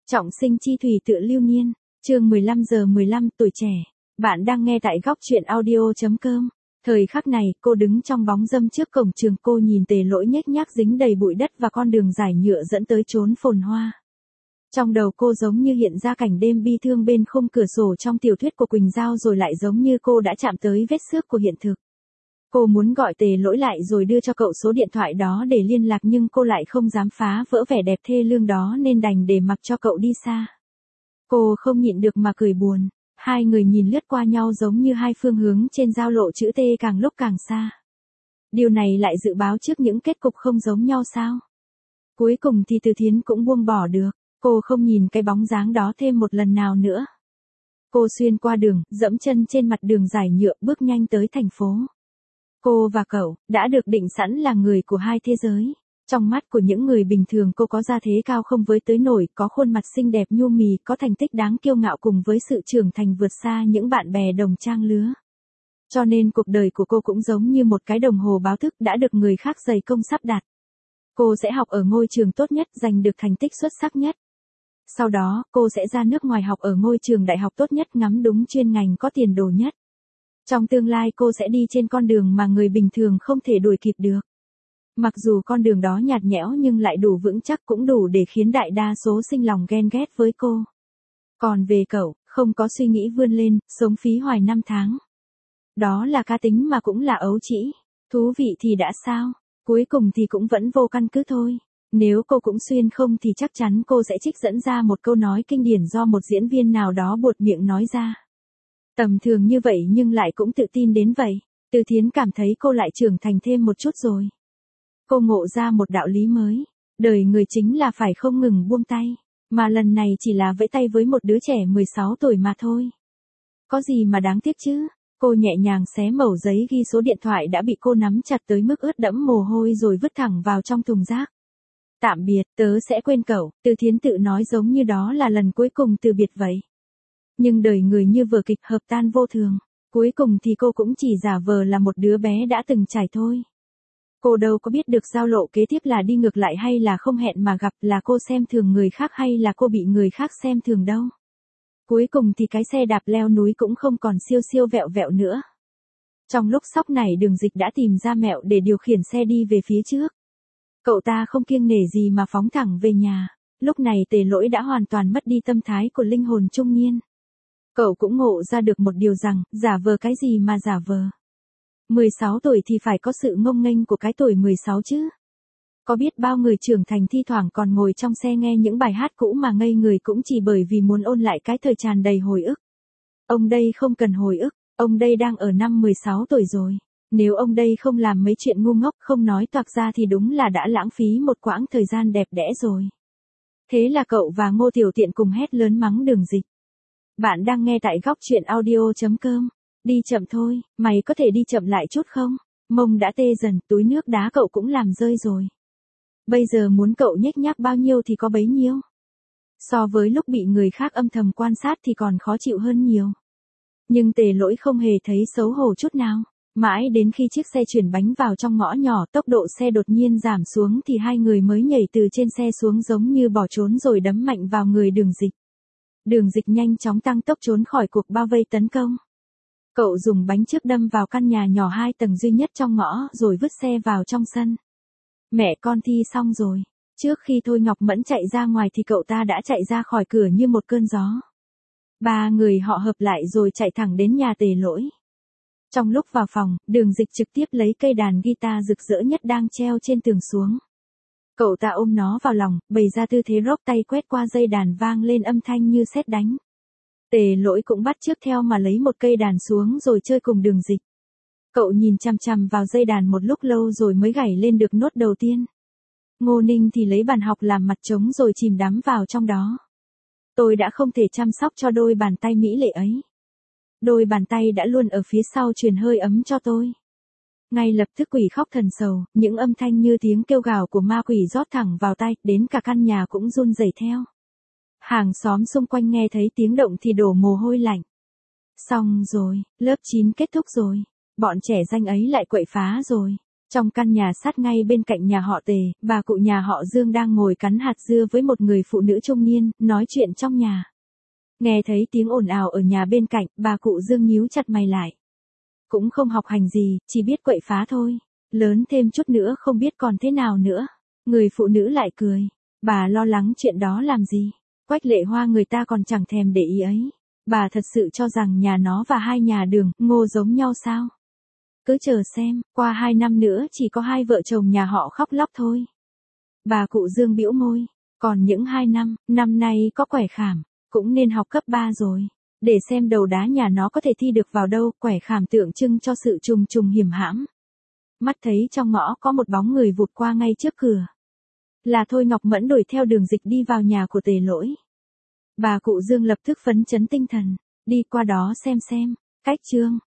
Trọng sinh chi thủy tựa lưu niên, chương 15 tuổi trẻ. Bạn đang nghe tại góc chuyện audio.com. Thời khắc này, cô đứng trong bóng râm trước cổng trường, cô nhìn Tề Lỗi nhếch nhác dính đầy bụi đất và con đường dài nhựa dẫn tới chốn phồn hoa. Trong đầu cô giống như hiện ra cảnh đêm bi thương bên khung cửa sổ trong tiểu thuyết của Quỳnh Giao, rồi lại giống như cô đã chạm tới vết xước của hiện thực. Cô muốn gọi Tề Lỗi lại rồi đưa cho cậu số điện thoại đó để liên lạc, nhưng cô lại không dám phá vỡ vẻ đẹp thê lương đó nên đành để mặc cho cậu đi xa. Cô không nhịn được mà cười buồn. Hai người nhìn lướt qua nhau giống như hai phương hướng trên giao lộ chữ T càng lúc càng xa. Điều này lại dự báo trước những kết cục không giống nhau sao? Cuối cùng thì Từ Thiến cũng buông bỏ được. Cô không nhìn cái bóng dáng đó thêm một lần nào nữa. Cô xuyên qua đường, dẫm chân trên mặt đường dài nhựa, bước nhanh tới thành phố. Cô và cậu đã được định sẵn là người của hai thế giới. Trong mắt của những người bình thường, cô có gia thế cao không với tới nổi, có khuôn mặt xinh đẹp nhu mì, có thành tích đáng kiêu ngạo cùng với sự trưởng thành vượt xa những bạn bè đồng trang lứa. Cho nên cuộc đời của cô cũng giống như một cái đồng hồ báo thức đã được người khác dày công sắp đặt. Cô sẽ học ở ngôi trường tốt nhất, giành được thành tích xuất sắc nhất. Sau đó, cô sẽ ra nước ngoài học ở ngôi trường đại học tốt nhất, ngắm đúng chuyên ngành có tiền đồ nhất. Trong tương lai cô sẽ đi trên con đường mà người bình thường không thể đuổi kịp được. Mặc dù con đường đó nhạt nhẽo nhưng lại đủ vững chắc, cũng đủ để khiến đại đa số sinh lòng ghen ghét với cô. Còn về cậu, không có suy nghĩ vươn lên, sống phí hoài năm tháng. Đó là cá tính mà cũng là ấu trĩ. Thú vị thì đã sao, cuối cùng thì cũng vẫn vô căn cứ thôi. Nếu cô cũng xuyên không thì chắc chắn cô sẽ trích dẫn ra một câu nói kinh điển do một diễn viên nào đó buột miệng nói ra. Tầm thường như vậy nhưng lại cũng tự tin đến vậy. Từ Thiến cảm thấy cô lại trưởng thành thêm một chút rồi. Cô ngộ ra một đạo lý mới. Đời người chính là phải không ngừng buông tay. Mà lần này chỉ là vẫy tay với một đứa trẻ 16 tuổi mà thôi. Có gì mà đáng tiếc chứ. Cô nhẹ nhàng xé mẩu giấy ghi số điện thoại đã bị cô nắm chặt tới mức ướt đẫm mồ hôi rồi vứt thẳng vào trong thùng rác. Tạm biệt, tớ sẽ quên cậu. Từ Thiến tự nói giống như đó là lần cuối cùng từ biệt vậy. Nhưng đời người như vở kịch hợp tan vô thường. Cuối cùng thì cô cũng chỉ giả vờ là một đứa bé đã từng trải thôi. Cô đâu có biết được giao lộ kế tiếp là đi ngược lại hay là không hẹn mà gặp, là cô xem thường người khác hay là cô bị người khác xem thường đâu. Cuối cùng thì cái xe đạp leo núi cũng không còn siêu siêu vẹo vẹo nữa. Trong lúc sóc này, Đường Dịch đã tìm ra mẹo để điều khiển xe đi về phía trước. Cậu ta không kiêng nể gì mà phóng thẳng về nhà. Lúc này Tề Lỗi đã hoàn toàn mất đi tâm thái của linh hồn trung niên. Cậu cũng ngộ ra được một điều rằng, giả vờ cái gì mà giả vờ. 16 tuổi thì phải có sự ngông nghênh của cái tuổi 16 chứ. Có biết bao người trưởng thành thi thoảng còn ngồi trong xe nghe những bài hát cũ mà ngây người cũng chỉ bởi vì muốn ôn lại cái thời tràn đầy hồi ức. Ông đây không cần hồi ức, ông đây đang ở năm 16 tuổi rồi. Nếu ông đây không làm mấy chuyện ngu ngốc, không nói toạc ra thì đúng là đã lãng phí một quãng thời gian đẹp đẽ rồi. Thế là cậu và Ngô Tiểu Tiện cùng hét lớn mắng Đường Dịch. Bạn đang nghe tại góc chuyện audio.com. Đi chậm thôi, mày có thể đi chậm lại chút không? Mông đã tê dần, túi nước đá cậu cũng làm rơi rồi. Bây giờ muốn cậu nhếch nhác bao nhiêu thì có bấy nhiêu. So với lúc bị người khác âm thầm quan sát thì còn khó chịu hơn nhiều. Nhưng Tề Lỗi không hề thấy xấu hổ chút nào. Mãi đến khi chiếc xe chuyển bánh vào trong ngõ nhỏ, tốc độ xe đột nhiên giảm xuống thì hai người mới nhảy từ trên xe xuống giống như bỏ trốn rồi đấm mạnh vào người Đường Dịch. Đường Dịch nhanh chóng tăng tốc trốn khỏi cuộc bao vây tấn công. Cậu dùng bánh trước đâm vào căn nhà nhỏ 2 tầng duy nhất trong ngõ rồi vứt xe vào trong sân. Mẹ con thi xong rồi. Trước khi Thôi Ngọc Mẫn chạy ra ngoài thì cậu ta đã chạy ra khỏi cửa như một cơn gió. Ba người họ hợp lại rồi chạy thẳng đến nhà Tề Lỗi. Trong lúc vào phòng, Đường Dịch trực tiếp lấy cây đàn guitar rực rỡ nhất đang treo trên tường xuống. Cậu ta ôm nó vào lòng, bày ra tư thế rock, tay quét qua dây đàn vang lên âm thanh như sét đánh. Tề Lỗi cũng bắt chước theo mà lấy một cây đàn xuống rồi chơi cùng Đường Dịch. Cậu nhìn chằm chằm vào dây đàn một lúc lâu rồi mới gảy lên được nốt đầu tiên. Ngô Ninh thì lấy bàn học làm mặt trống rồi chìm đắm vào trong đó. Tôi đã không thể chăm sóc cho đôi bàn tay mỹ lệ ấy. Đôi bàn tay đã luôn ở phía sau truyền hơi ấm cho tôi. Ngay lập tức quỷ khóc thần sầu, những âm thanh như tiếng kêu gào của ma quỷ rót thẳng vào tai, đến cả căn nhà cũng run rẩy theo. Hàng xóm xung quanh nghe thấy tiếng động thì đổ mồ hôi lạnh. Xong rồi, lớp 9 kết thúc rồi. Bọn trẻ danh ấy lại quậy phá rồi. Trong căn nhà sát ngay bên cạnh nhà họ Tề, bà cụ nhà họ Dương đang ngồi cắn hạt dưa với một người phụ nữ trung niên, nói chuyện trong nhà. Nghe thấy tiếng ồn ào ở nhà bên cạnh, bà cụ Dương nhíu chặt mày lại. Cũng không học hành gì, chỉ biết quậy phá thôi. Lớn thêm chút nữa không biết còn thế nào nữa. Người phụ nữ lại cười. Bà lo lắng chuyện đó làm gì? Quách Lệ Hoa người ta còn chẳng thèm để ý ấy. Bà thật sự cho rằng nhà nó và hai nhà Đường, Ngô giống nhau sao? Cứ chờ xem, qua 2 năm nữa chỉ có hai vợ chồng nhà họ khóc lóc thôi. Bà cụ Dương bĩu môi. Còn những 2 năm, năm nay có quẻ khảm, cũng nên học cấp 3 rồi. Để xem đầu đá nhà nó có thể thi được vào đâu, quẻ khảm tượng trưng cho sự trùng trùng hiểm hãm. Mắt thấy trong ngõ có một bóng người vụt qua ngay trước cửa. Là Thôi Ngọc Mẫn đuổi theo Đường Dịch đi vào nhà của Tề Lỗi. Bà cụ Dương lập tức phấn chấn tinh thần, đi qua đó xem. Cách chương